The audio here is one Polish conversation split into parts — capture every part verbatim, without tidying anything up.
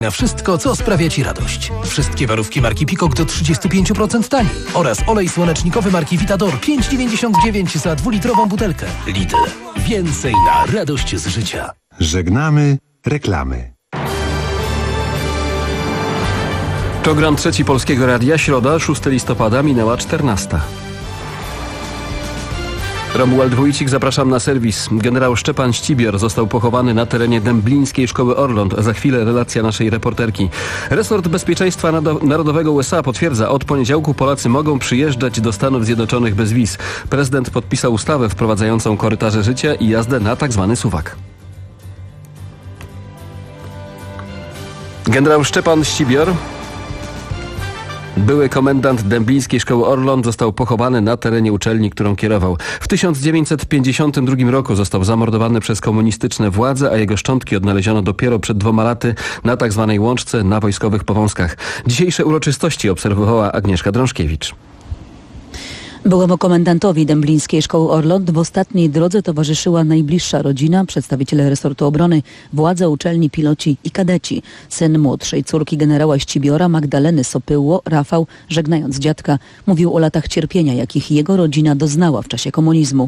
Na wszystko, co sprawia Ci radość. Wszystkie warówki marki Peacock do trzydzieści pięć procent taniej. Oraz olej słonecznikowy marki Vitador pięć dziewięćdziesiąt dziewięć za dwulitrową butelkę. Lidl. Więcej na radość z życia. Żegnamy reklamy. Program Trzeci Polskiego Radia, środa, szóstego listopada, minęła czternasta. Romuald Wójcik, zapraszam na serwis. Generał Szczepan Ścibior został pochowany na terenie Dęblińskiej Szkoły Orląt. Za chwilę relacja naszej reporterki. Resort Bezpieczeństwa Narodowego U S A potwierdza, od poniedziałku Polacy mogą przyjeżdżać do Stanów Zjednoczonych bez wiz. Prezydent podpisał ustawę wprowadzającą korytarze życia i jazdę na tzw. suwak. Generał Szczepan Ścibior, były komendant Dęblińskiej Szkoły Orląt, został pochowany na terenie uczelni, którą kierował. W tysiąc dziewięćset pięćdziesiątym drugim roku został zamordowany przez komunistyczne władze, a jego szczątki odnaleziono dopiero przed dwoma laty na tzw. łączce na wojskowych Powązkach. Dzisiejsze uroczystości obserwowała Agnieszka Drążkiewicz. Byłemu komendantowi Dęblińskiej Szkoły Orląt w ostatniej drodze towarzyszyła najbliższa rodzina, przedstawiciele resortu obrony, władze uczelni, piloci i kadeci. Syn młodszej córki generała Ścibiora, Magdaleny Sopyło, Rafał, żegnając dziadka, mówił o latach cierpienia, jakich jego rodzina doznała w czasie komunizmu.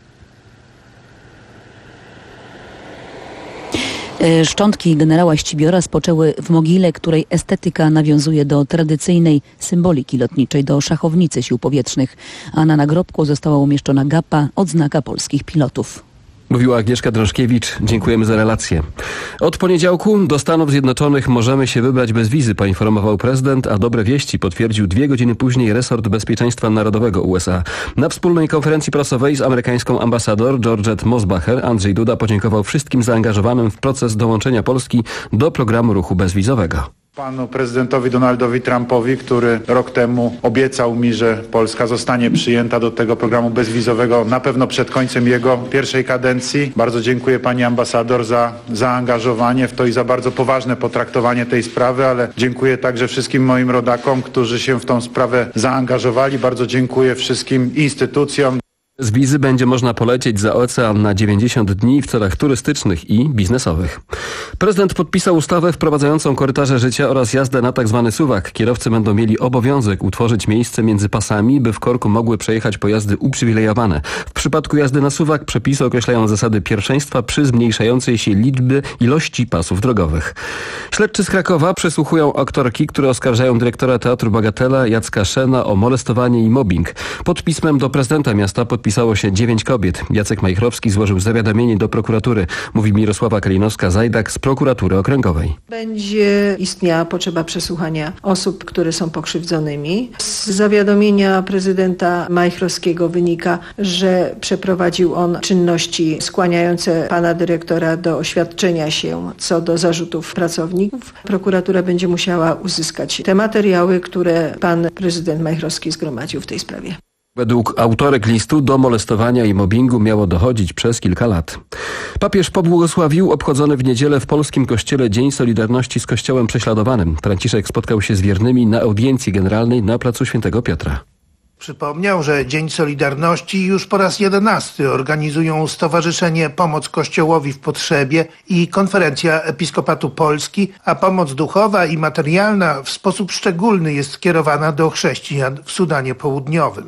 Szczątki generała Ścibiora spoczęły w mogile, której estetyka nawiązuje do tradycyjnej symboliki lotniczej, do szachownicy sił powietrznych, a na nagrobku została umieszczona gapa, odznaka polskich pilotów. Mówiła Agnieszka Drążkiewicz. Dziękujemy za relację. Od poniedziałku do Stanów Zjednoczonych możemy się wybrać bez wizy, poinformował prezydent, a dobre wieści potwierdził dwie godziny później resort Bezpieczeństwa Narodowego U S A. Na wspólnej konferencji prasowej z amerykańską ambasador Georgette Mosbacher Andrzej Duda podziękował wszystkim zaangażowanym w proces dołączenia Polski do programu ruchu bezwizowego. Panu prezydentowi Donaldowi Trumpowi, który rok temu obiecał mi, że Polska zostanie przyjęta do tego programu bezwizowego na pewno przed końcem jego pierwszej kadencji. Bardzo dziękuję pani ambasador za zaangażowanie w to i za bardzo poważne potraktowanie tej sprawy, ale dziękuję także wszystkim moim rodakom, którzy się w tą sprawę zaangażowali. Bardzo dziękuję wszystkim instytucjom. Z wizy będzie można polecieć za ocean na dziewięćdziesiąt dni w celach turystycznych i biznesowych. Prezydent podpisał ustawę wprowadzającą korytarze życia oraz jazdę na tzw. suwak. Kierowcy będą mieli obowiązek utworzyć miejsce między pasami, by w korku mogły przejechać pojazdy uprzywilejowane. W przypadku jazdy na suwak przepisy określają zasady pierwszeństwa przy zmniejszającej się liczby ilości pasów drogowych. Śledczy z Krakowa przesłuchują aktorki, które oskarżają dyrektora Teatru Bagatela Jacka Szena o molestowanie i mobbing. Pod pismem do prezydenta miasta podpisało się dziewięć kobiet. Jacek Majchrowski złożył zawiadomienie do prokuratury, mówi Mirosława Kalinowska-Zajdak z prokuratury okręgowej. Będzie istniała potrzeba przesłuchania osób, które są pokrzywdzonymi. Z zawiadomienia prezydenta Majchrowskiego wynika, że przeprowadził on czynności skłaniające pana dyrektora do oświadczenia się co do zarzutów pracowników. Prokuratura będzie musiała uzyskać te materiały, które pan prezydent Majchrowski zgromadził w tej sprawie. Według autorek listu do molestowania i mobbingu miało dochodzić przez kilka lat. Papież pobłogosławił obchodzony w niedzielę w polskim kościele Dzień Solidarności z Kościołem Prześladowanym. Franciszek spotkał się z wiernymi na audiencji generalnej na placu Świętego Piotra. Przypomniał, że Dzień Solidarności już po raz jedenasty organizują Stowarzyszenie Pomoc Kościołowi w Potrzebie i Konferencja Episkopatu Polski, a pomoc duchowa i materialna w sposób szczególny jest skierowana do chrześcijan w Sudanie Południowym.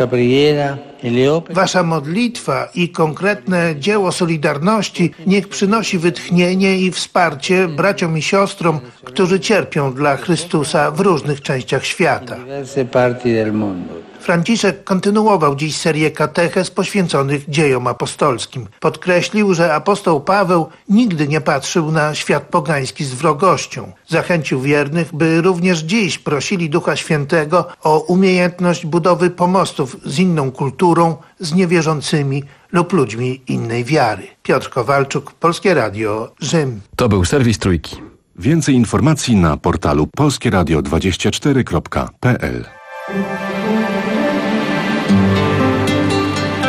Wasza modlitwa i konkretne dzieło Solidarności niech przynosi wytchnienie i wsparcie braciom i siostrom, którzy cierpią dla Chrystusa w różnych częściach świata. Franciszek kontynuował dziś serię katechez poświęconych dziejom apostolskim. Podkreślił, że apostoł Paweł nigdy nie patrzył na świat pogański z wrogością. Zachęcił wiernych, by również dziś prosili Ducha Świętego o umiejętność budowy pomostów z inną kulturą, z niewierzącymi lub ludźmi innej wiary. Piotr Kowalczuk, Polskie Radio, Rzym. To był serwis Trójki. Więcej informacji na portalu polskie radio dwadzieścia cztery kropka p l. Po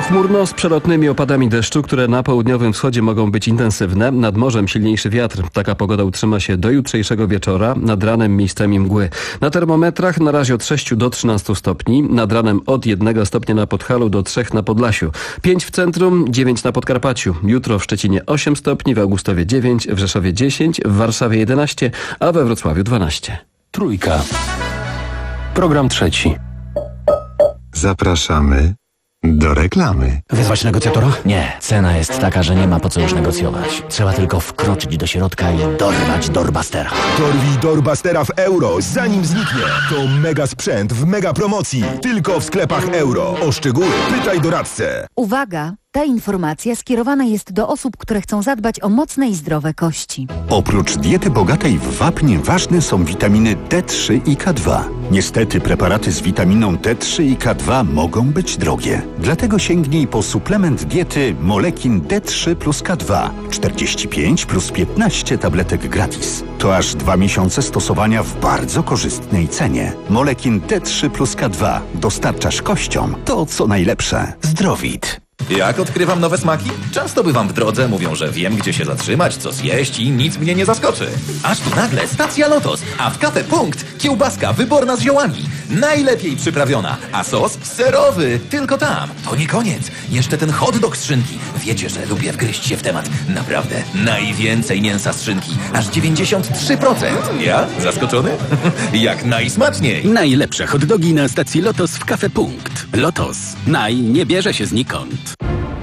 Pochmurno z przelotnymi opadami deszczu, które na południowym wschodzie mogą być intensywne. Nad morzem silniejszy wiatr. Taka pogoda utrzyma się do jutrzejszego wieczora. Nad ranem miejscami mgły. Na termometrach na razie od sześciu do trzynastu stopni. Nad ranem od jednego stopnia na Podhalu do trzech na Podlasiu. pięć w centrum, dziewięć na Podkarpaciu. Jutro w Szczecinie osiem stopni, w Augustowie dziewięć, w Rzeszowie dziesięć, w Warszawie jedenaście, a we Wrocławiu dwanaście. Trójka. Program trzeci. Zapraszamy do reklamy. Wyzwać negocjatora? Nie. Cena jest taka, że nie ma po co już negocjować. Trzeba tylko wkroczyć do środka i dorwać Doorbustera. Dorwij Doorbustera w euro, zanim zniknie. To mega sprzęt w mega promocji. Tylko w sklepach euro. O szczegóły pytaj doradcę. Uwaga! Ta informacja skierowana jest do osób, które chcą zadbać o mocne i zdrowe kości. Oprócz diety bogatej w wapń ważne są witaminy D trzy i K dwa. Niestety preparaty z witaminą D trzy i K dwa mogą być drogie. Dlatego sięgnij po suplement diety Molekin D trzy plus K dwa. czterdzieści pięć plus piętnaście tabletek gratis. To aż dwa miesiące stosowania w bardzo korzystnej cenie. Molekin D trzy plus K dwa. Dostarczasz kościom to, co najlepsze. Zdrowit. Jak odkrywam nowe smaki? Często bywam w drodze, mówią, że wiem, gdzie się zatrzymać, co zjeść i nic mnie nie zaskoczy. Aż tu nagle stacja Lotos, a w Cafe Punkt kiełbaska wyborna z ziołami. Najlepiej przyprawiona, a sos serowy. Tylko tam. To nie koniec. Jeszcze ten hot dog z szynki. Wiecie, że lubię wgryźć się w temat. Naprawdę. Najwięcej mięsa z szynki. Aż dziewięćdziesiąt trzy procent. Ja? Zaskoczony? Jak najsmaczniej. Najlepsze hot dogi na stacji Lotos w Cafe Punkt. Lotos. Naj nie bierze się znikąd.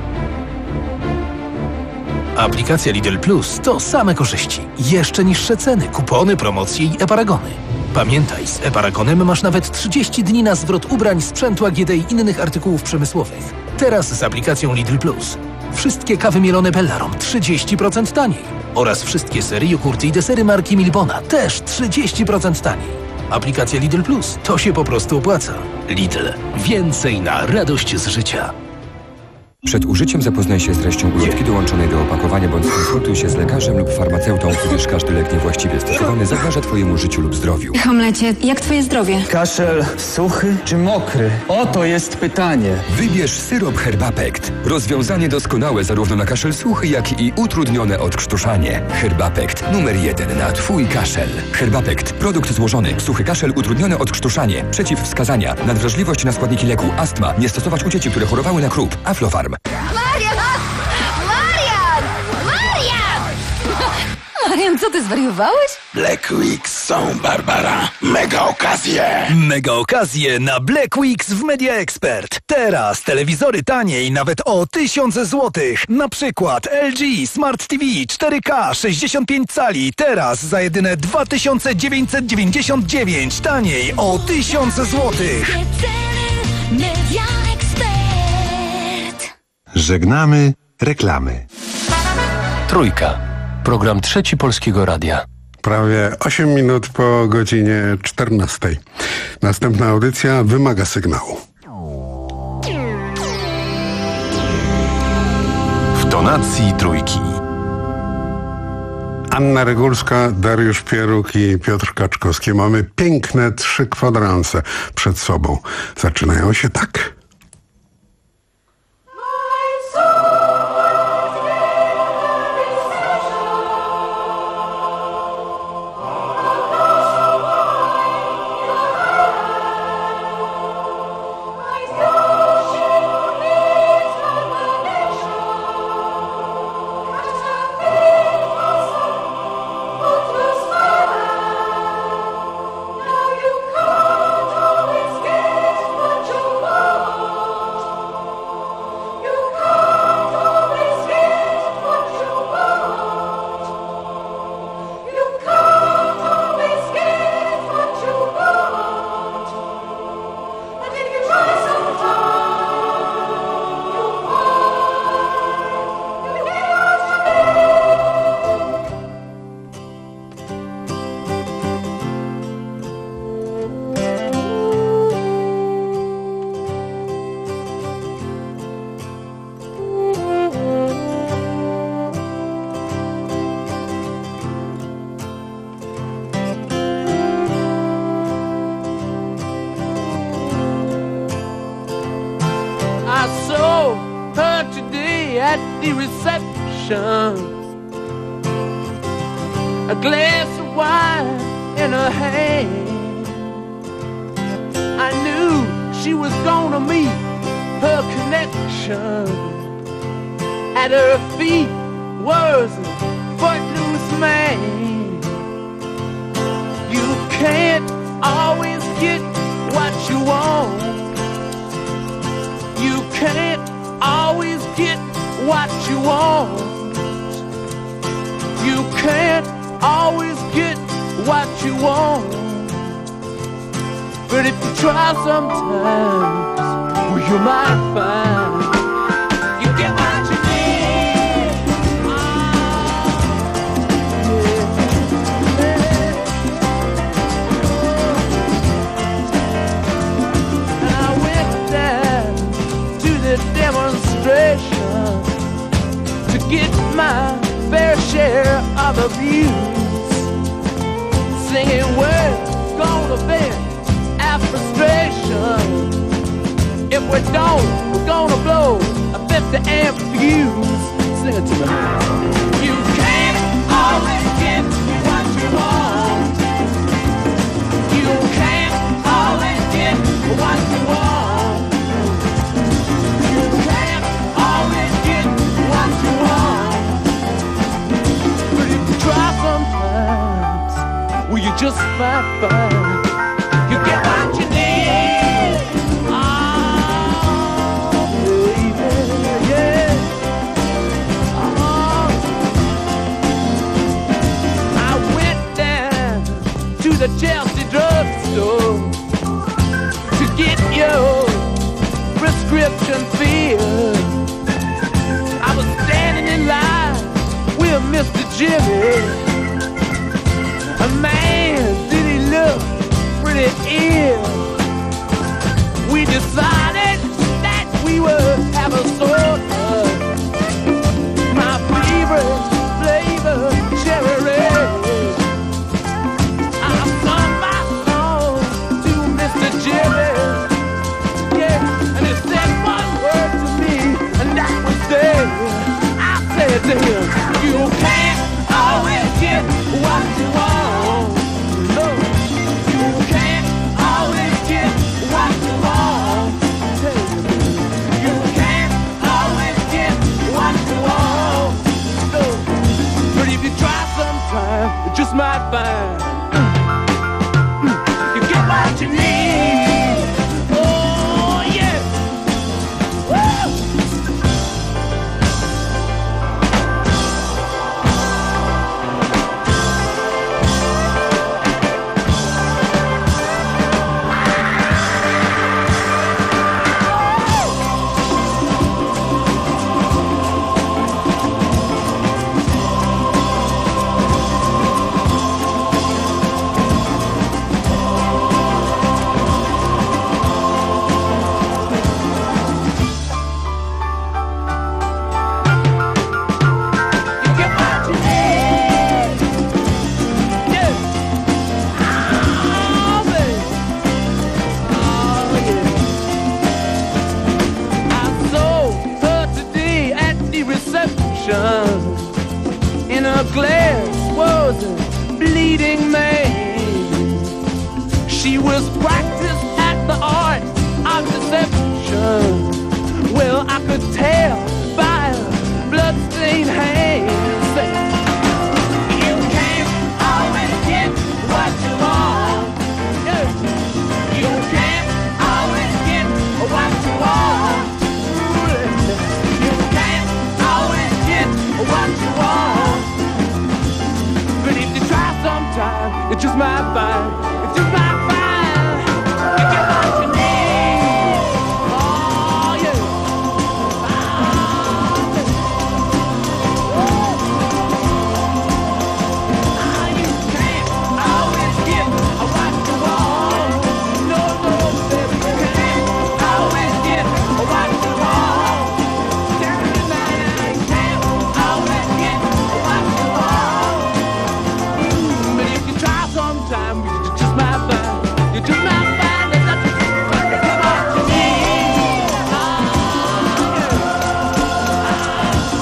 Aplikacja Lidl Plus to same korzyści. Jeszcze niższe ceny, kupony, promocje i e-paragony. Pamiętaj, z e-paragonem masz nawet trzydzieści dni na zwrot ubrań, sprzętu A G D i innych artykułów przemysłowych. Teraz z aplikacją Lidl Plus. Wszystkie kawy mielone Bellarom trzydzieści procent taniej. Oraz wszystkie sery, jogurty i desery marki Milbona też trzydzieści procent taniej. Aplikacja Lidl Plus to się po prostu opłaca. Lidl. Więcej na radość z życia. Przed użyciem zapoznaj się z treścią ulotki dołączonej do opakowania bądź skonsultuj się z lekarzem lub farmaceutą, gdyż każdy lek niewłaściwie stosowany zagraża Twojemu życiu lub zdrowiu. Hamlecie, jak Twoje zdrowie? Kaszel suchy czy mokry? Oto jest pytanie. Wybierz syrop Herbapekt. Rozwiązanie doskonałe zarówno na kaszel suchy, jak i utrudnione odkrztuszanie. Herbapekt numer jeden na Twój kaszel. Herbapekt. Produkt złożony. Suchy kaszel, utrudnione odkrztuszanie. Przeciwwskazania. Nadwrażliwość na składniki leku. Astma. Nie stosować u dzieci, które chorowały na krup. Aflofarm. Marian! Marian! Marian! Marian, co ty zwariowałeś? Black Weeks są, Barbara. Mega okazje! Mega okazje na Black Weeks w Media Expert. Teraz telewizory taniej nawet o tysiąc złotych. Na przykład L G Smart T V cztery K sześćdziesiąt pięć cali. Teraz za jedyne dwa tysiące dziewięćset dziewięćdziesiąt dziewięć. Taniej o tysiąc złotych. Media Żegnamy reklamy. Trójka. Program Trzeci Polskiego Radia. Prawie osiem minut po godzinie czternastej. Następna audycja wymaga sygnału. W tonacji Trójki. Anna Regulska, Dariusz Pieruk i Piotr Kaczkowski. Mamy piękne trzy kwadranse przed sobą. Zaczynają się tak. Oh at the reception, a glass of wine in her hand. I knew she was gonna meet her connection. At her feet was a footloose man. You can't always get what you want. You can't always get what you want. You can't always get what you want. But if you try sometimes, well, you might find you get what you need. Oh, yeah. And I went down to the demonstration to get my fair share of abuse, singing words gonna vent our frustration. If we don't, we're gonna blow a fifty amp fuse. Sing it to me. You can't always get what you want. You can't always get what you want. You can't always get what you want. But if you try sometimes, well, you just might find you get what you need. The Chelsea drugstore to get your prescription filled. I was standing in line with Mister Jimmy. A man, did he look pretty ill. We decided that we would have a soda. My favorite flavor, cherry red. Jimmy, yeah, and he said one word to me, and that was there. I said to him, you can't always get what you want. No, you can't always get what you want. You can't always get what you want. No, but if you try sometime, you just might find you get what you need. In her glass was a bleeding man. She was practiced at the art of deception. Well, I could tell by her bloodstained hands. You can't always get what you want. You can't always get what you want. You can't always get what you want. But if you try sometime, you just might find, you just might find, you get what you need. Oh yeah. Ah, you can't always get what you want. No, no, baby, you can't always get what you want. You can't always get what you want. But if you try sometime, you just might find, you just might find that that's what you need. Ah, yeah.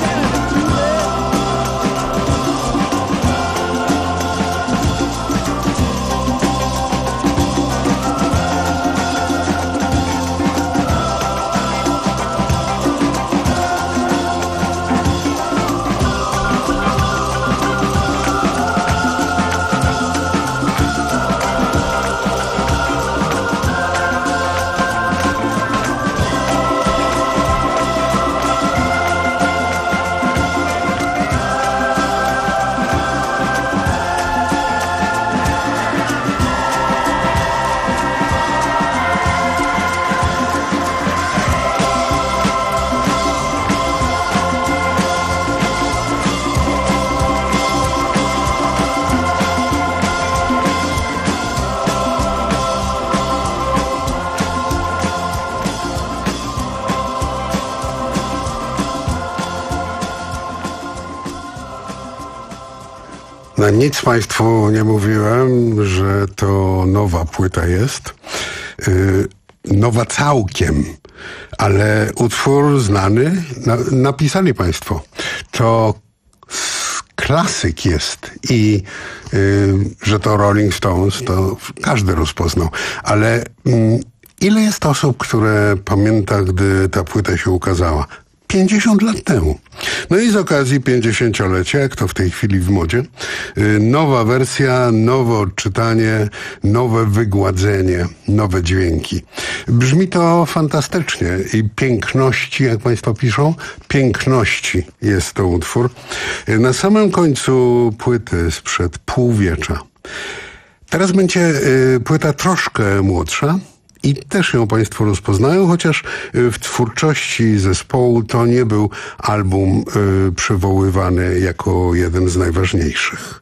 Nic Państwu nie mówiłem, że to nowa płyta jest. Yy, nowa całkiem, ale utwór znany, na, napisali Państwo. To klasyk jest i yy, że to Rolling Stones, to każdy rozpoznał. Ale yy, ile jest osób, które pamięta, gdy ta płyta się ukazała? pięćdziesiąt lat temu. No i z okazji pięćdziesięciolecia, jak to w tej chwili w modzie, yy, nowa wersja, nowe odczytanie, nowe wygładzenie, nowe dźwięki. Brzmi to fantastycznie i piękności, jak Państwo piszą, piękności jest to utwór. Yy, na samym końcu płyty sprzed półwiecza. Teraz będzie yy, płyta troszkę młodsza, i też ją Państwo rozpoznają, chociaż w twórczości zespołu to nie był album y, przywoływany jako jeden z najważniejszych.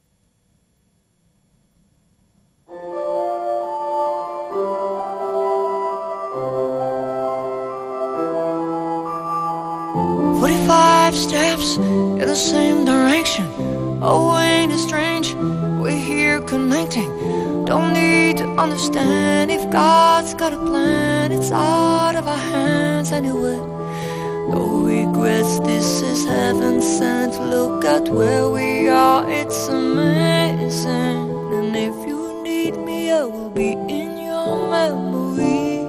Forty-five steps in the same direction. Oh, ain't it strange? We're here connecting. Don't need to understand if God's got a plan. It's out of our hands anyway. No regrets, this is heaven sent. Look at where we are, it's amazing. And if you need me, I will be in your memory.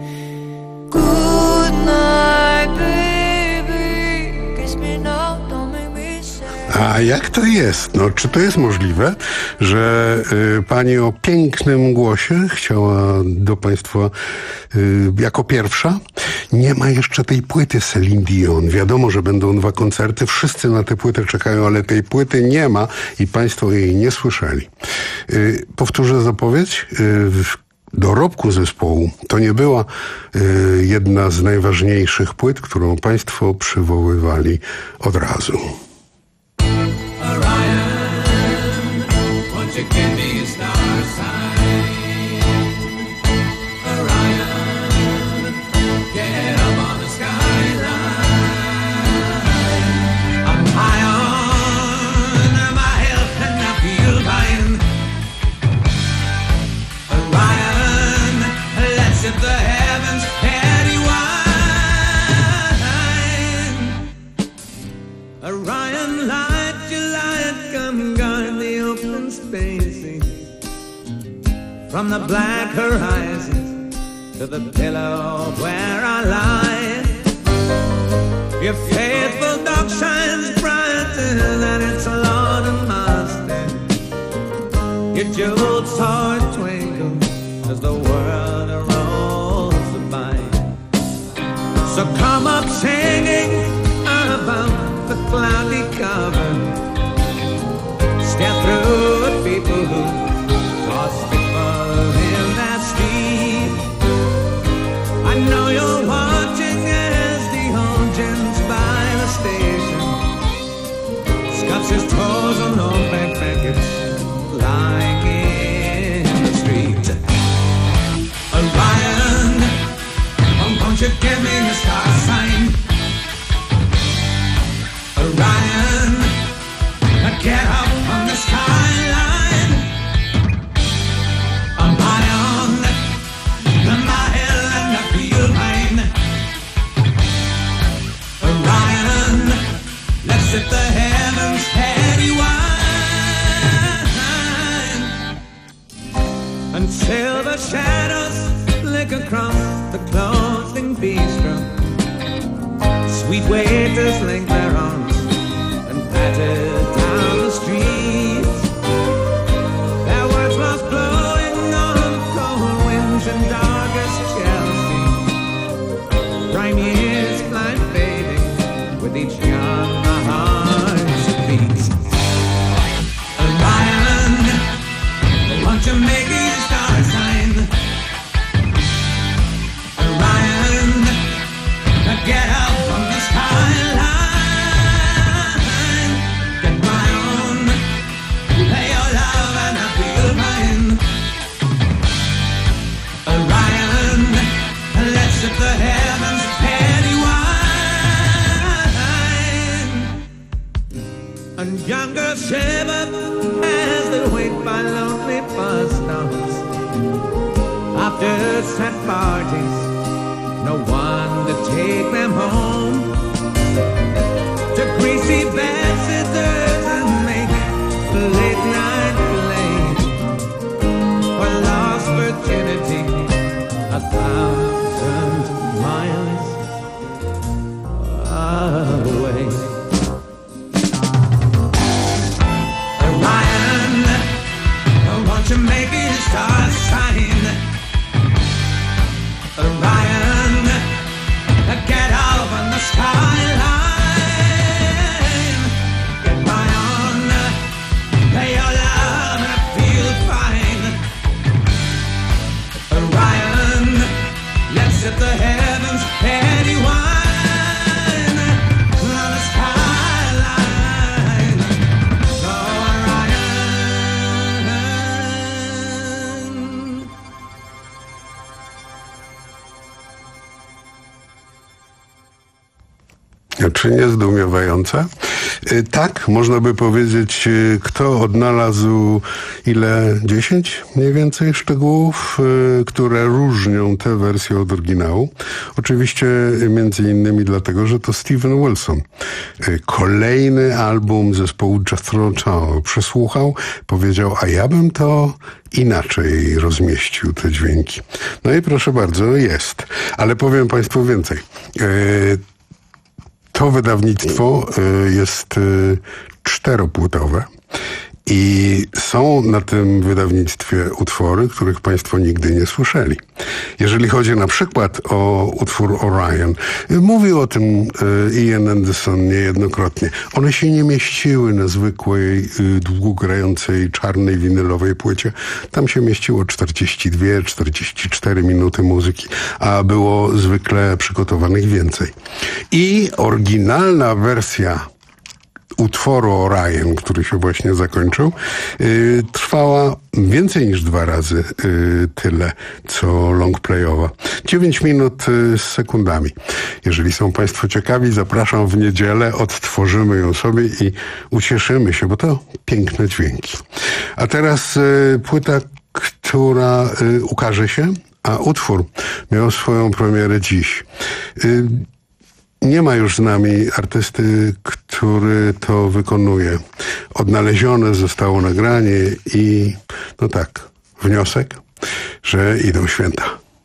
Good night, baby. Kiss me now, don't make me sad. A jak to jest? No, czy to jest możliwe, że y, pani o pięknym głosie chciała do Państwa y, jako pierwsza? Nie ma jeszcze tej płyty Celine Dion. Wiadomo, że będą dwa koncerty. Wszyscy na tę płytę czekają, ale tej płyty nie ma i Państwo jej nie słyszeli. Y, powtórzę zapowiedź. Y, w dorobku zespołu to nie była y, jedna z najważniejszych płyt, którą Państwo przywoływali od razu. Orion, light your light, come guard the open spaces. From the black horizon to the pillow where I lie. Your faithful dog shines brighter than its lord and master. Your jeweled sword twinkles as the world rolls by. So come up singing about the cloudy cover. Step through it, people who lost people in that street. I know you're watching as the old gents by the station scuffs his toes on old back blankets lying in the street. Orion, oh, won't you give me a star sign? Orion, get up on the skyline. I'm high on my hill and I feel mine. Orion, let's hit the heavens heady wine. Until the shadows flick across the closing bistro. Sweet waiters link their arms and patted down the street. Their words lost blowing on cold winds in darkest Chelsea. Prime years fly fading with each young heart's beat. Orion, won't you make me a star sign? Orion, get up from the skyline. The heavens heady wine. And younger shiver Czy nie zdumiewające? Tak, można by powiedzieć, kto odnalazł ile? dziesięć mniej więcej szczegółów, które różnią tę wersję od oryginału. Oczywiście między innymi dlatego, że to Steven Wilson. Kolejny album zespołu Jethro Tull przesłuchał, powiedział, a ja bym to inaczej rozmieścił te dźwięki. No i proszę bardzo, jest. Ale powiem Państwu więcej. To wydawnictwo jest czteropłytowe i są na tym wydawnictwie utwory, których Państwo nigdy nie słyszeli. Jeżeli chodzi na przykład o utwór Orion, mówił o tym Ian Anderson niejednokrotnie. One się nie mieściły na zwykłej, długogrającej, czarnej winylowej płycie. Tam się mieściło czterdzieści dwie czterdzieści cztery minuty muzyki, a było zwykle przygotowanych więcej. I oryginalna wersja utworu Orion, który się właśnie zakończył, yy, trwała więcej niż dwa razy yy, tyle, co longplayowa. dziewięć minut yy, z sekundami. Jeżeli są Państwo ciekawi, zapraszam w niedzielę, odtworzymy ją sobie i ucieszymy się, bo to piękne dźwięki. A teraz yy, płyta, która yy, ukaże się, a utwór miał swoją premierę dziś. Yy, Nie ma już z nami artysty, który to wykonuje. Odnalezione zostało nagranie i, no tak, wniosek, że idą święta.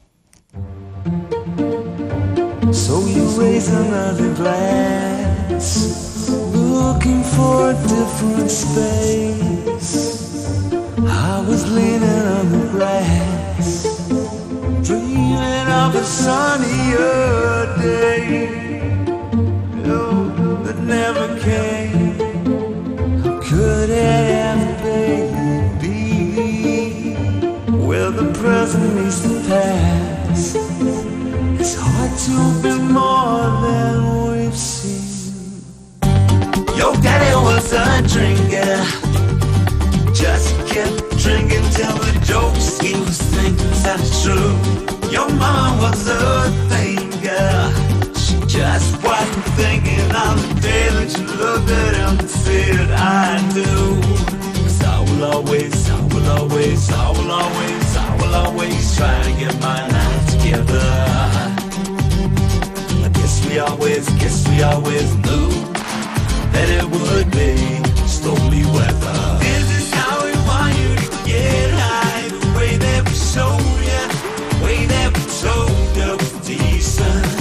So you raise another glass, looking for a different space. I was leaning on the grass, dreaming of a sunnier day. That never came. How could it ever be? Where the present meets the past. It's hard to be more than we've seen. Your daddy was a drinker, just kept drinking till the jokes he was thinking that's true. Your mama was a thinker, just wasn't thinking on the day that you looked at him and said, I do. 'Cause I will always, I will always, I will always, I will always try to get my life together. I guess we always, guess we always knew that it would be stormy weather. This is how we want you to get high, the way that we showed you, the way that we told you was decent.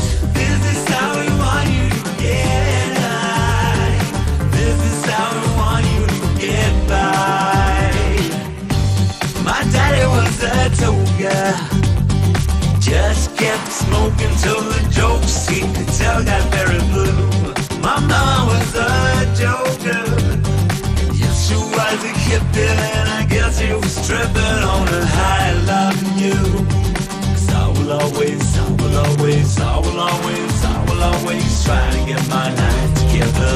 Toga, just kept smoking till the jokes he could tell got very blue. My mama was a joker, yes she was a hippie, and I guess he was tripping on a high loving you. 'Cause I will always, I will always, I will always, I will always try to get my life together.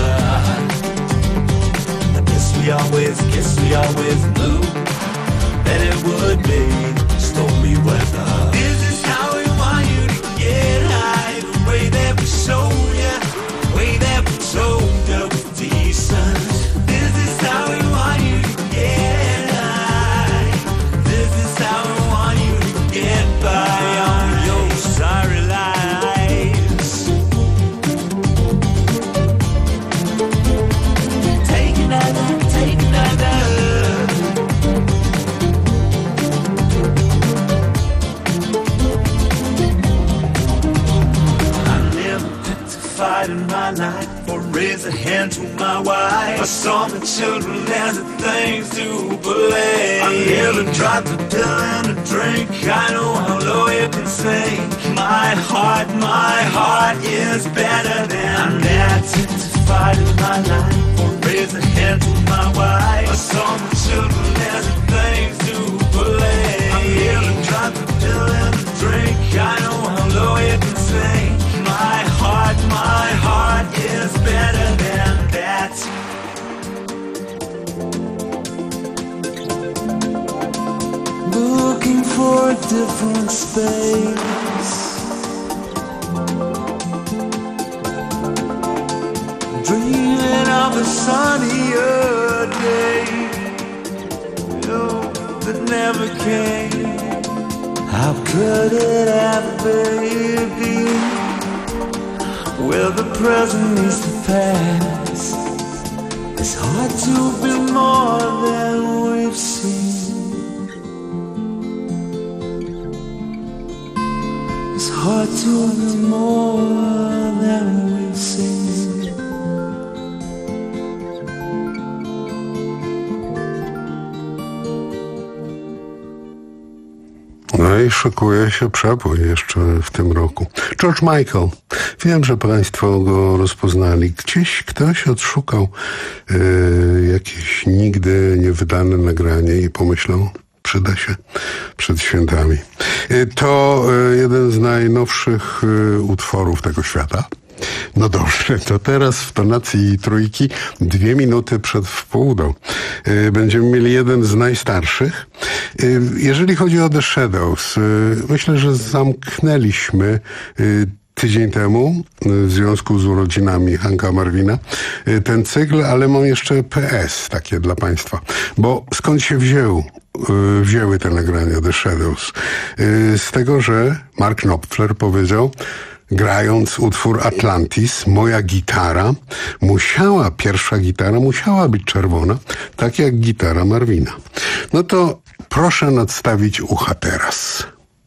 I guess we always, guess we always knew that it would be stormy weather. This is how we want you to get high, the way that we showed you, the way that we told you was decent. This is how we want you to get high. This is how we want you to get by on your sorry lives. Take another, take another. In my life, or raise a hand to my wife. I saw my children as the things to blame. I never dropped a pill and a drink. I know how low you can sink. My heart, my heart is better than I'm not to fight in my life, or raise a hand to my wife. I saw my children as the things to blame. I never dropped a pill and a drink. I know how low you can sink. My heart, my heart is better than that. Looking for a different space. a sunnier day, oh, that never came. How could it ever be? Well, the present is the past. It's hard to be more than we've seen. It's hard to be more than we've seen. No i szykuje się przebój jeszcze w tym roku. George Michael. Wiem, że państwo go rozpoznali. Gdzieś ktoś odszukał yy, jakieś nigdy niewydane nagranie i pomyślał, przyda się przed świętami. Yy, to yy, jeden z najnowszych yy, utworów tego świata. No dobrze, to teraz w tonacji trójki dwie minuty przed wpółdą. Będziemy mieli jeden z najstarszych. Jeżeli chodzi o The Shadows, myślę, że zamknęliśmy tydzień temu w związku z urodzinami Hanka Marvina ten cykl, ale mam jeszcze P S takie dla państwa. Bo skąd się wziął? wzięły te nagrania The Shadows? Z tego, że Mark Knopfler powiedział, grając utwór Atlantis, moja gitara musiała, pierwsza gitara musiała być czerwona, tak jak gitara Marvina. No to proszę nadstawić ucha teraz.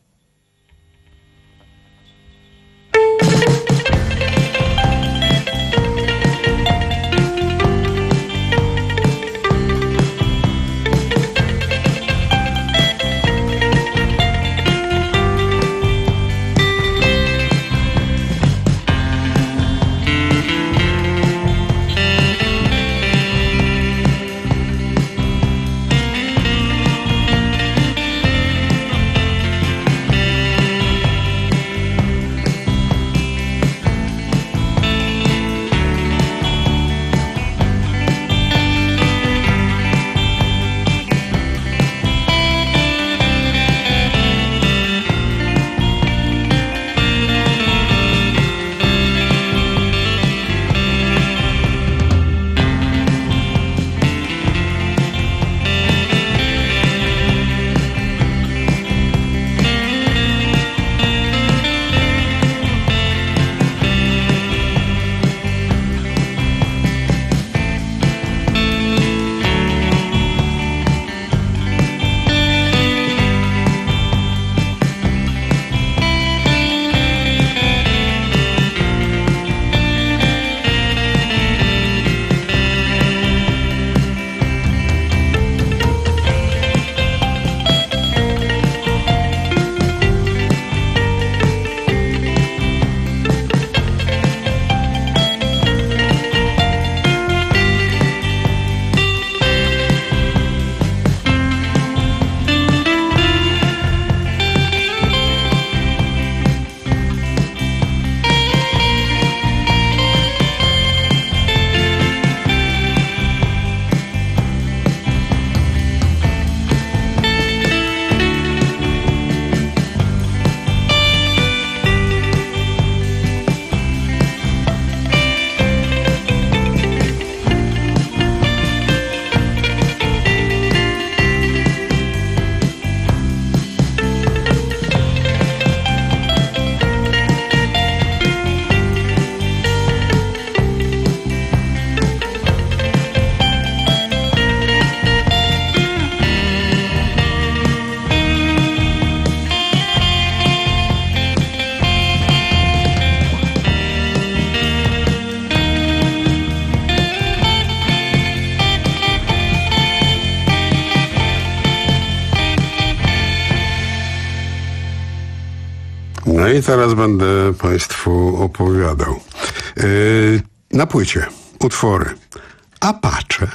No i teraz będę Państwu opowiadał. Yy, na płycie utwory Apache,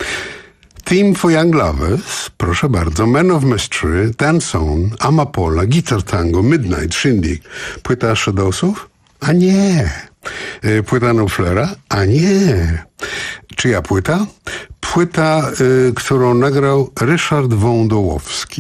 Theme for Young Lovers, proszę bardzo, Man of Mystery, Dance On, Amapola, Guitar Tango, Midnight, Shindig. Płyta Shadowsów? A nie. Yy, płyta Knopflera? A nie. Czyja płyta? Płyta, yy, którą nagrał Ryszard Wądołowski.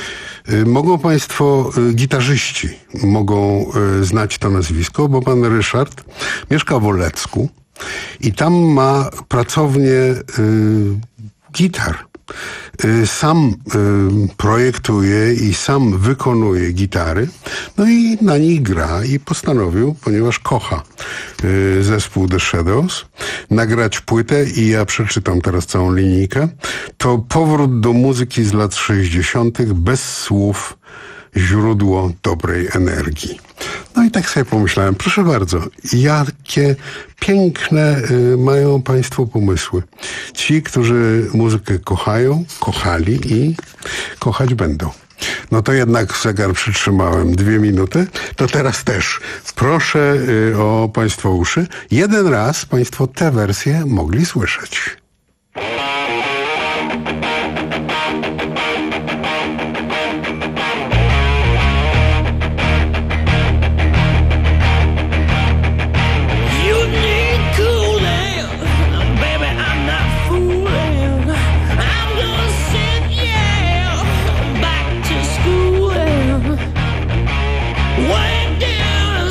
Mogą Państwo, gitarzyści, mogą znać to nazwisko, bo pan Ryszard mieszka w Olecku i tam ma pracownię y, gitar. Sam y, projektuje i sam wykonuje gitary, no i na nich gra i postanowił, ponieważ kocha y, zespół The Shadows, nagrać płytę i ja przeczytam teraz całą linijkę. To powrót do muzyki z lat sześćdziesiątych bez słów, źródło dobrej energii. No i tak sobie pomyślałem, proszę bardzo, jakie piękne y, mają państwo pomysły. Ci, którzy muzykę kochają, kochali i kochać będą. No to jednak zegar przytrzymałem dwie minuty, to teraz też proszę y, o państwa uszy. Jeden raz państwo tę wersję mogli słyszeć.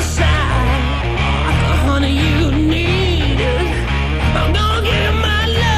Honey, you need it. I'm gonna give my love.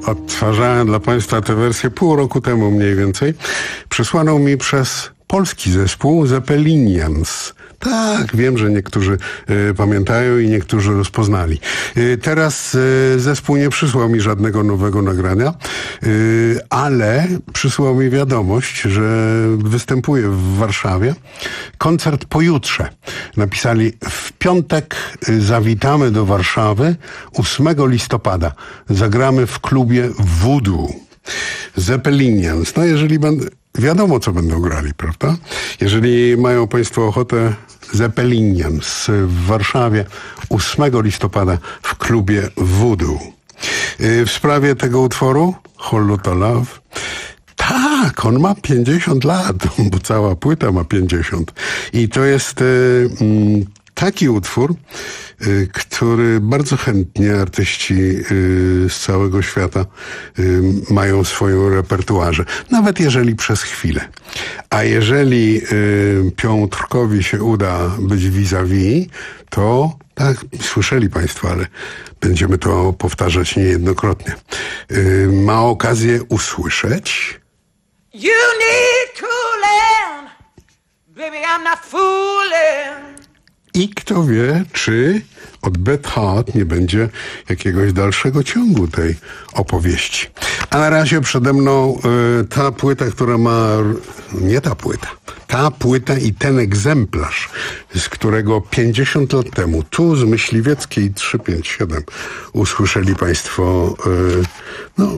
odtwarzałem dla Państwa tę wersję pół roku temu mniej więcej. Przysłano mi przez polski zespół Zeppelinians. Tak, wiem, że niektórzy y, pamiętają i niektórzy rozpoznali. Y, teraz y, zespół nie przysłał mi żadnego nowego nagrania, y, ale przysłał mi wiadomość, że występuje w Warszawie. Koncert pojutrze. Napisali: w piątek y, zawitamy do Warszawy ósmego listopada. Zagramy w klubie Voodoo. Zeppelinians. No jeżeli będę... Wiadomo, co będą grali, prawda? Jeżeli mają Państwo ochotę, Zeppelinians w Warszawie ósmego listopada w klubie Voodoo. W sprawie tego utworu, Whole Lotta Love, tak, on ma pięćdziesiąt lat, bo cała płyta ma pięćdziesiąt. I to jest y, taki utwór, y, który bardzo chętnie artyści y, z całego świata y, mają w swoim repertuarze. Nawet jeżeli przez chwilę. A jeżeli y, Piotrkowi się uda być vis-a-vis, to tak, słyszeli Państwo, ale będziemy to powtarzać niejednokrotnie. Y, ma okazję usłyszeć... You need cooling, baby, I'm not fooling. I kto wie, czy od Beth Hart nie będzie jakiegoś dalszego ciągu tej opowieści. A na razie przede mną y, ta płyta, która ma... Nie ta płyta. Ta płyta i ten egzemplarz, z którego pięćdziesiąt lat temu tu z Myśliwieckiej trzysta pięćdziesiąt siedem usłyszeli Państwo y, no,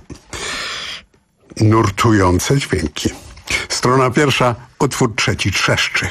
nurtujące dźwięki. Strona pierwsza, utwór trzeci, Trzeszczy.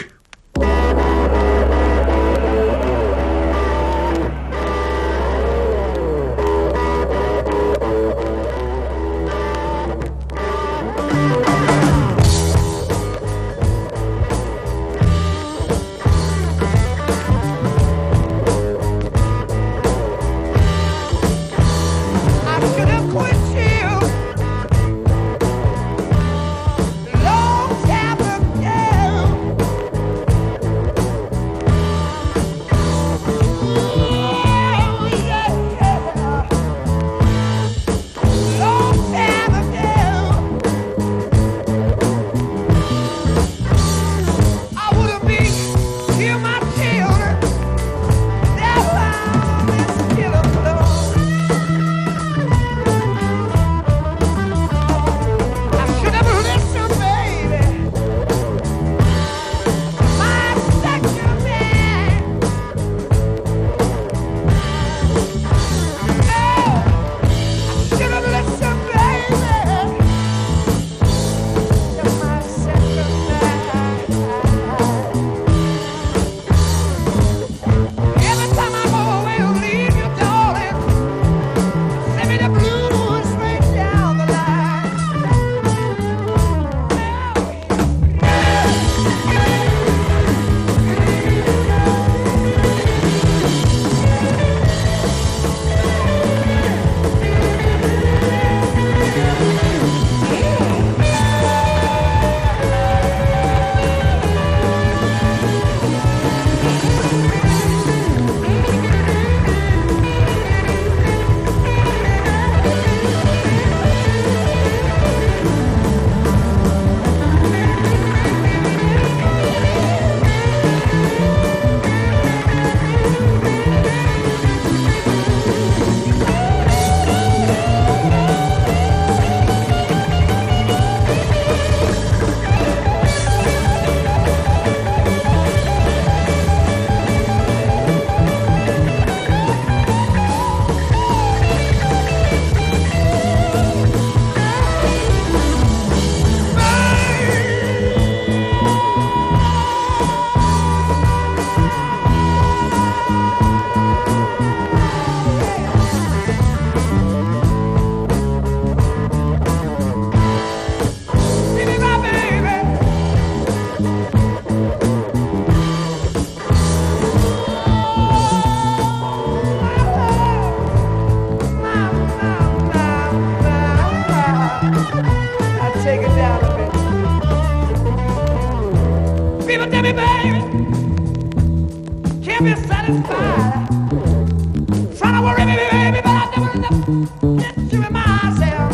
Trying to worry me, baby, but I never enough get you in myself.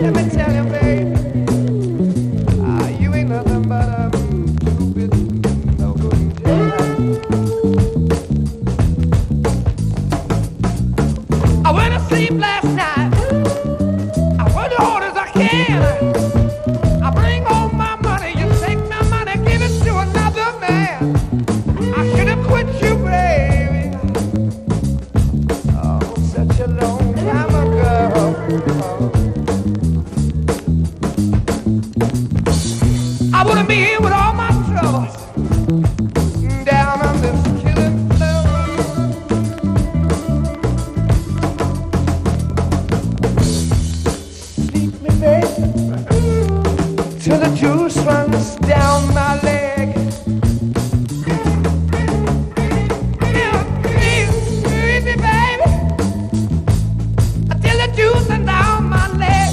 let me tell you, baby, ah, you ain't nothing but a stupid, no good child. I went to sleep last night. I worked as hard as I can. I bring home my money. You take my money, give it to another man. I should have quit you, baby. Oh, such a long time ago. I wouldn't be here with all my troubles down on this killing floor. Sleep me, baby, till the juice runs down my leg. Yeah, please, sleep me, baby, till the juice runs down my leg.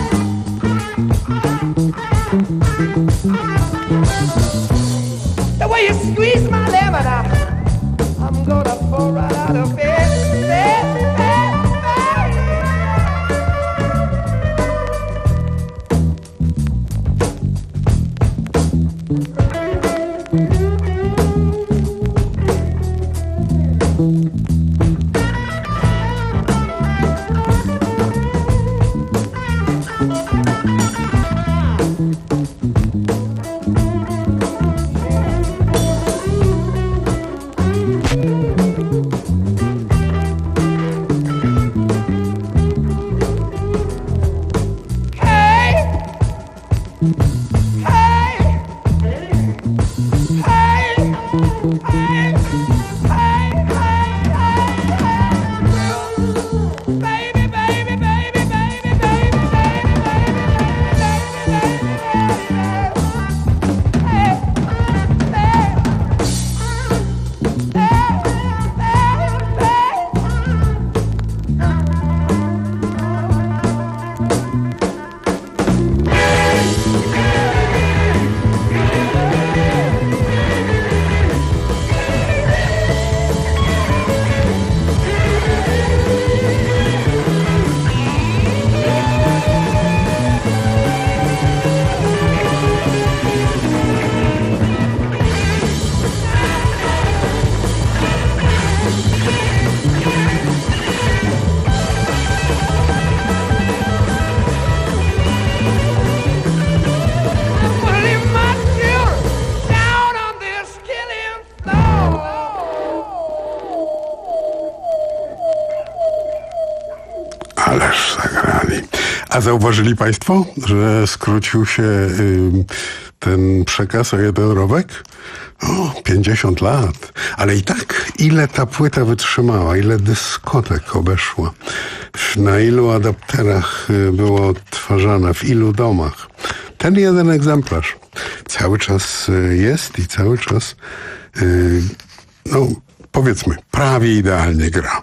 The way you squeeze my lemon out, I'm gonna fall right out of bed. bed, bed, Ależ zagrali. A zauważyli państwo, że skrócił się y, ten przekaz o jeden rowek? O, pięćdziesiąt lat. Ale i tak, ile ta płyta wytrzymała, ile dyskotek obeszła, na ilu adapterach była odtwarzana, w ilu domach. Ten jeden egzemplarz cały czas jest i cały czas, y, no powiedzmy, prawie idealnie gra.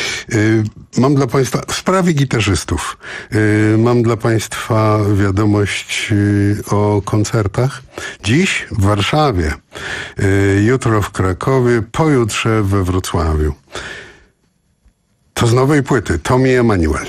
Mam dla państwa, w sprawie gitarzystów, mam dla państwa wiadomość o koncertach. Dziś w Warszawie, jutro w Krakowie, pojutrze we Wrocławiu. To z nowej płyty, Tommy Emmanuel.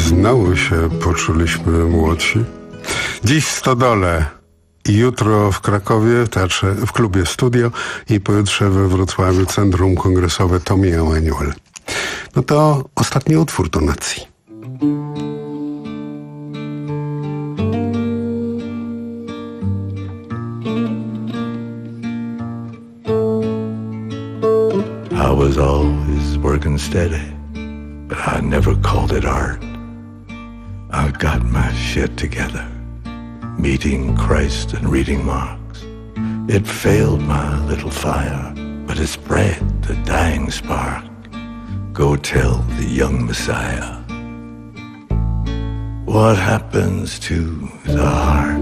Znowu się poczuliśmy młodsi. Dziś w Stodole i jutro w Krakowie, w teatrze, w klubie Studio i pojutrze we Wrocławiu Centrum Kongresowe Tommy Emmanuel. No to ostatni utwór tonacji. I was always working steady, but I never called it art. I got my shit together, meeting Christ and reading Marx. It failed my little fire, but it spread the dying spark. Go tell the young Messiah what happens to the heart.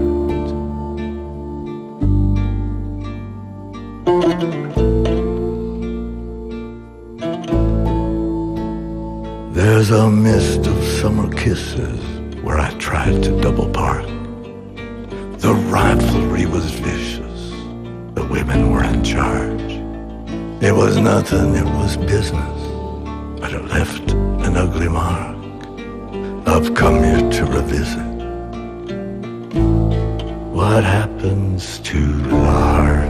There's a mist of summer kisses where I tried to double park. The rivalry was vicious, the women were in charge. It was nothing, it was business, but it left an ugly mark. I've come here to revisit what happens to the heart.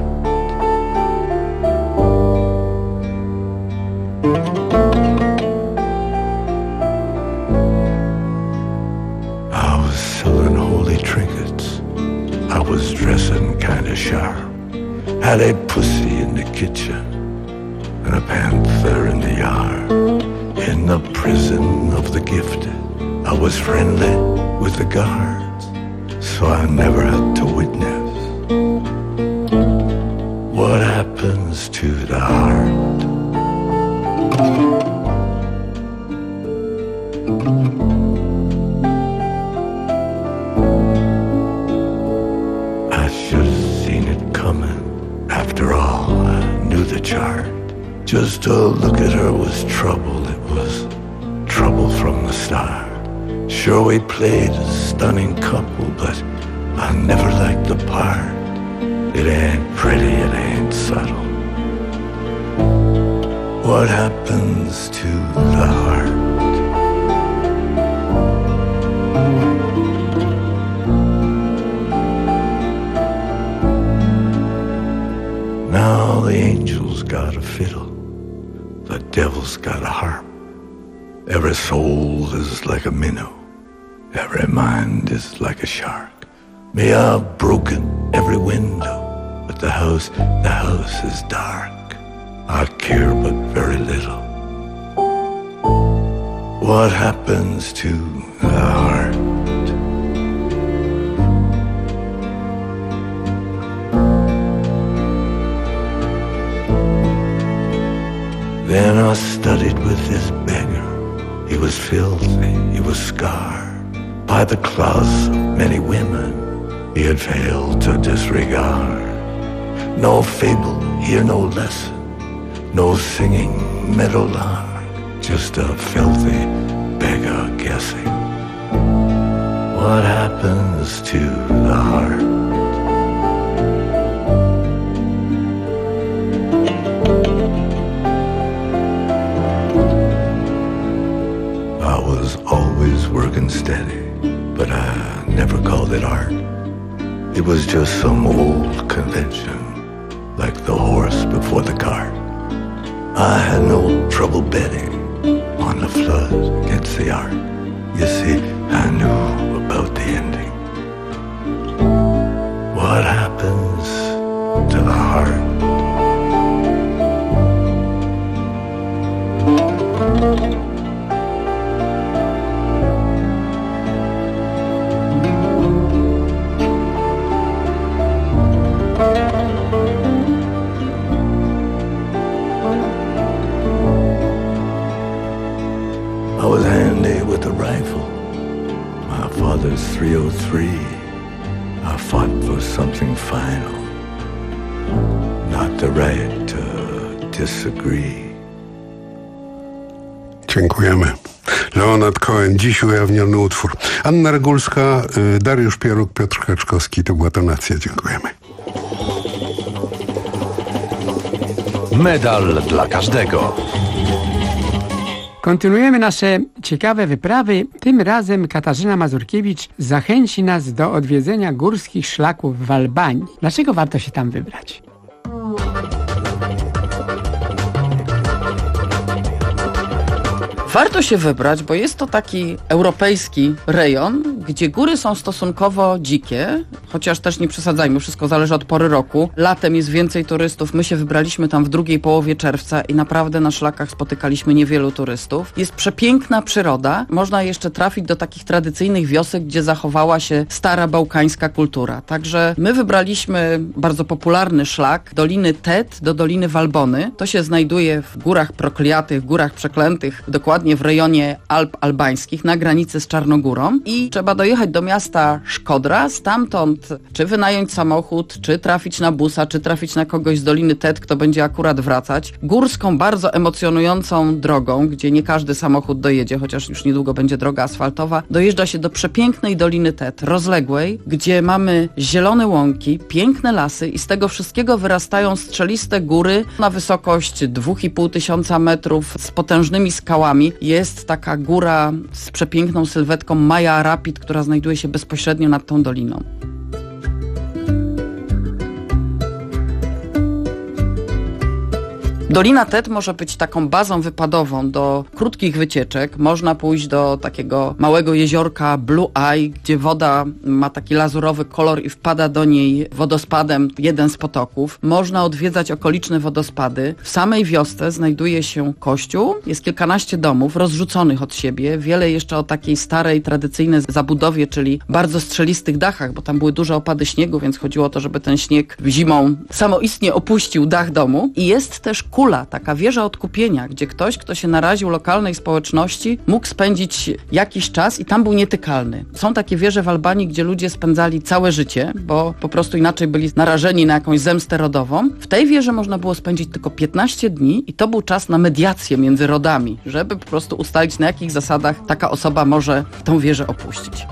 Trinkets. I was dressing kinda sharp. Had a pussy in the kitchen and a panther in the yard. In the prison of the gifted, I was friendly with the guards, so I never had to witness what happens to the heart. Just to look at her was trouble, it was trouble from the start. Sure, we played a stunning couple, but I never liked the part. It ain't pretty, it ain't subtle. What happens to the heart? Now the angel's got a fiddle, the devil's got a harp. Every soul is like a minnow, every mind is like a shark. Me, I've broken every window, but the house, the house is dark. I care but very little. What happens to the heart? Then I studied with this beggar. He was filthy, he was scarred by the claws of many women he had failed to disregard. No fable, here no lesson, no singing meadowlark, just a filthy beggar guessing what happens to the heart. Always working steady, but I never called it art. It was just some old convention, like the horse before the cart. I had no trouble betting on the flood against the ark. You see, I knew about the ending. What happens to the heart? I was handy with a rifle, my father's three oh three. I fought for something final, not the right to disagree. Dziękujemy. Leonard Cohen, dziś ujawniony utwór. Anna Regulska, Dariusz Pieruk, Piotr Kaczkowski, to była tonacja. Dziękujemy. Medal dla każdego. Kontynuujemy nasze ciekawe wyprawy. Tym razem Katarzyna Mazurkiewicz zachęci nas do odwiedzenia górskich szlaków w Albanii. Dlaczego warto się tam wybrać? Warto się wybrać, bo jest to taki europejski rejon, gdzie góry są stosunkowo dzikie, chociaż też nie przesadzajmy, wszystko zależy od pory roku. Latem jest więcej turystów, my się wybraliśmy tam w drugiej połowie czerwca i naprawdę na szlakach spotykaliśmy niewielu turystów. Jest przepiękna przyroda, można jeszcze trafić do takich tradycyjnych wiosek, gdzie zachowała się stara bałkańska kultura. Także my wybraliśmy bardzo popularny szlak Doliny Tet do Doliny Walbony. To się znajduje w górach prokliatych, w górach przeklętych, dokładnie w rejonie Alp Albańskich, na granicy z Czarnogórą i trzeba dojechać do miasta Szkodra, stamtąd czy wynająć samochód, czy trafić na busa, czy trafić na kogoś z Doliny Tet, kto będzie akurat wracać. Górską, bardzo emocjonującą drogą, gdzie nie każdy samochód dojedzie, chociaż już niedługo będzie droga asfaltowa, dojeżdża się do przepięknej Doliny Tet, rozległej, gdzie mamy zielone łąki, piękne lasy i z tego wszystkiego wyrastają strzeliste góry na wysokość dwóch i pół tysiąca metrów z potężnymi skałami. Jest taka góra z przepiękną sylwetką Maja Arapit, która znajduje się bezpośrednio nad tą doliną. Dolina Tet może być taką bazą wypadową do krótkich wycieczek. Można pójść do takiego małego jeziorka Blue Eye, gdzie woda ma taki lazurowy kolor i wpada do niej wodospadem jeden z potoków. Można odwiedzać okoliczne wodospady. W samej wiosce znajduje się kościół. Jest kilkanaście domów rozrzuconych od siebie. Wiele jeszcze o takiej starej, tradycyjnej zabudowie, czyli bardzo strzelistych dachach, bo tam były duże opady śniegu, więc chodziło o to, żeby ten śnieg zimą samoistnie opuścił dach domu. I jest też kula, taka wieża odkupienia, gdzie ktoś, kto się naraził lokalnej społeczności, mógł spędzić jakiś czas i tam był nietykalny. Są takie wieże w Albanii, gdzie ludzie spędzali całe życie, bo po prostu inaczej byli narażeni na jakąś zemstę rodową. W tej wieży można było spędzić tylko piętnaście dni i to był czas na mediację między rodami, żeby po prostu ustalić, na jakich zasadach taka osoba może tą wieżę opuścić.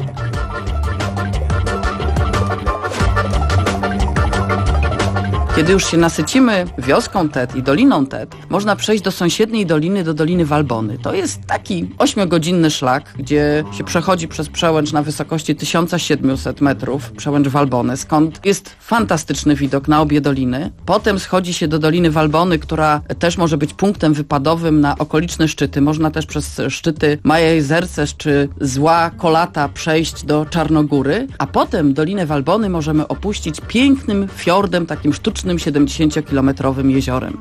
Kiedy już się nasycimy wioską Tet i Doliną Tet, można przejść do sąsiedniej doliny, do Doliny Walbony. To jest taki ośmiogodzinny szlak, gdzie się przechodzi przez przełęcz na wysokości tysiąc siedemset metrów, przełęcz Walbony, skąd jest fantastyczny widok na obie doliny. Potem schodzi się do Doliny Walbony, która też może być punktem wypadowym na okoliczne szczyty. Można też przez szczyty Maja Jezerces czy Zła Kolata przejść do Czarnogóry, a potem Dolinę Walbony możemy opuścić pięknym fiordem, takim sztucznym siedemdziesięciokilometrowym jeziorem.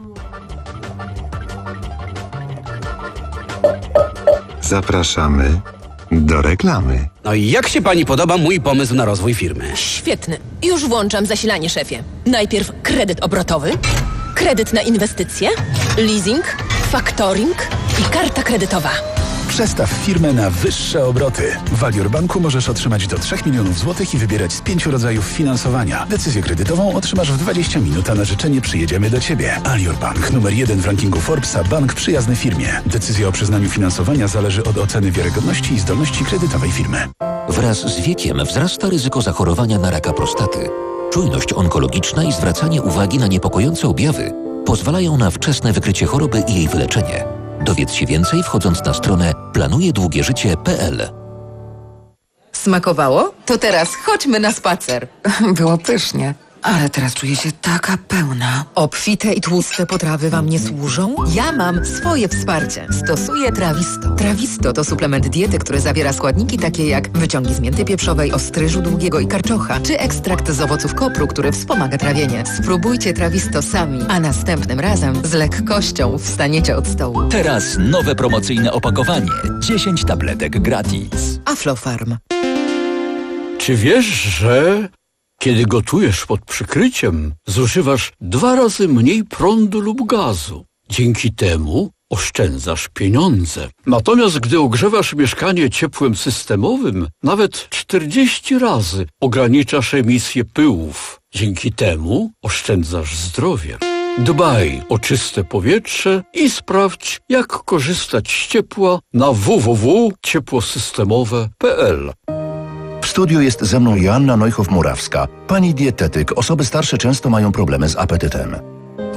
Zapraszamy do reklamy. No i jak się pani podoba mój pomysł na rozwój firmy? Świetny. Już włączam zasilanie, szefie. Najpierw kredyt obrotowy, kredyt na inwestycje, leasing, faktoring i karta kredytowa. Przestaw firmę na wyższe obroty. W Alior Banku możesz otrzymać do trzech milionów złotych i wybierać z pięciu rodzajów finansowania. Decyzję kredytową otrzymasz w dwadzieścia minut, a na życzenie przyjedziemy do Ciebie. Alior Bank, numer jeden w rankingu Forbesa, bank przyjazny firmie. Decyzja o przyznaniu finansowania zależy od oceny wiarygodności i zdolności kredytowej firmy. Wraz z wiekiem wzrasta ryzyko zachorowania na raka prostaty. Czujność onkologiczna i zwracanie uwagi na niepokojące objawy pozwalają na wczesne wykrycie choroby i jej wyleczenie. Dowiedz się więcej wchodząc na stronę planujedługieżycie kropka p l. Smakowało? To teraz chodźmy na spacer. Było pysznie, ale teraz czuję się taka pełna. Obfite i tłuste potrawy wam nie służą? Ja mam swoje wsparcie. Stosuję Trawisto. Trawisto to suplement diety, który zawiera składniki takie jak wyciągi z mięty pieprzowej, ostryżu długiego i karczocha, czy ekstrakt z owoców kopru, który wspomaga trawienie. Spróbujcie Trawisto sami, a następnym razem z lekkością wstaniecie od stołu. Teraz nowe promocyjne opakowanie. dziesięć tabletek gratis. Aflofarm. Czy wiesz, że kiedy gotujesz pod przykryciem, zużywasz dwa razy mniej prądu lub gazu? Dzięki temu oszczędzasz pieniądze. Natomiast gdy ogrzewasz mieszkanie ciepłem systemowym, nawet czterdzieści razy ograniczasz emisję pyłów. Dzięki temu oszczędzasz zdrowie. Dbaj o czyste powietrze i sprawdź, jak korzystać z ciepła na w w w kropka ciepłosystemowe kropka p l. W studiu jest ze mną Joanna Neuchow-Murawska, pani dietetyk. Osoby starsze często mają problemy z apetytem.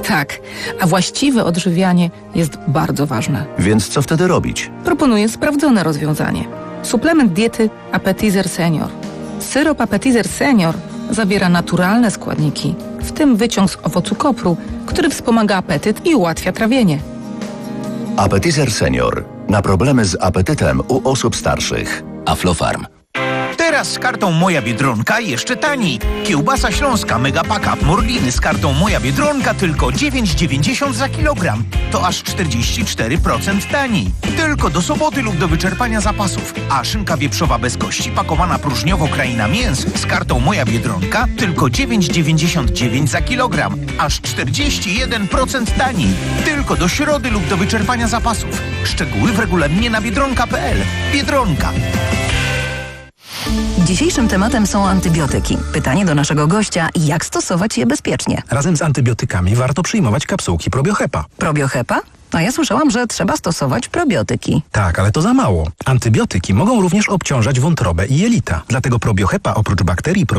Tak, a właściwe odżywianie jest bardzo ważne. Więc co wtedy robić? Proponuję sprawdzone rozwiązanie. Suplement diety Appetizer Senior. Syrop Appetizer Senior zawiera naturalne składniki, w tym wyciąg z owocu kopru, który wspomaga apetyt i ułatwia trawienie. Appetizer Senior. Na problemy z apetytem u osób starszych. Aflofarm. Teraz z kartą Moja Biedronka jeszcze taniej. Kiełbasa śląska Mega Pack Morliny z kartą Moja Biedronka tylko dziewięć dziewięćdziesiąt za kilogram. To aż czterdzieści cztery procent taniej. Tylko do soboty lub do wyczerpania zapasów. A szynka wieprzowa bez kości pakowana próżniowo Kraina Mięs z kartą Moja Biedronka tylko dziewięć dziewięćdziesiąt dziewięć za kilogram. Aż czterdzieści jeden procent taniej. Tylko do środy lub do wyczerpania zapasów. Szczegóły w regulaminie na biedronka kropka p l. Biedronka. Dzisiejszym tematem są antybiotyki. Pytanie do naszego gościa, jak stosować je bezpiecznie? Razem z antybiotykami warto przyjmować kapsułki Probiohepa. Probiohepa? A ja słyszałam, że trzeba stosować probiotyki. Tak, ale to za mało. Antybiotyki mogą również obciążać wątrobę i jelita. Dlatego Probiohepa oprócz bakterii